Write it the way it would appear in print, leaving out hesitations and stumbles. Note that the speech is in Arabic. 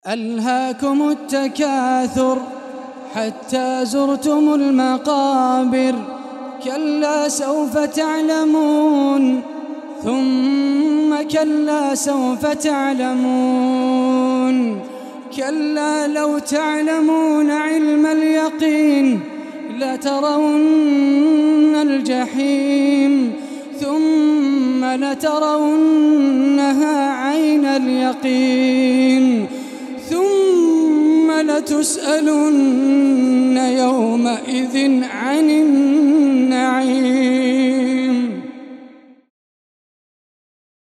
ألهاكم التكاثر حتى زرتم المقابر، كلا سوف تعلمون ثم كلا سوف تعلمون، كلا لو تعلمون علم اليقين لترون الجحيم ثم لترونها عين اليقين ثم لتسألن يومئذ عن النعيم.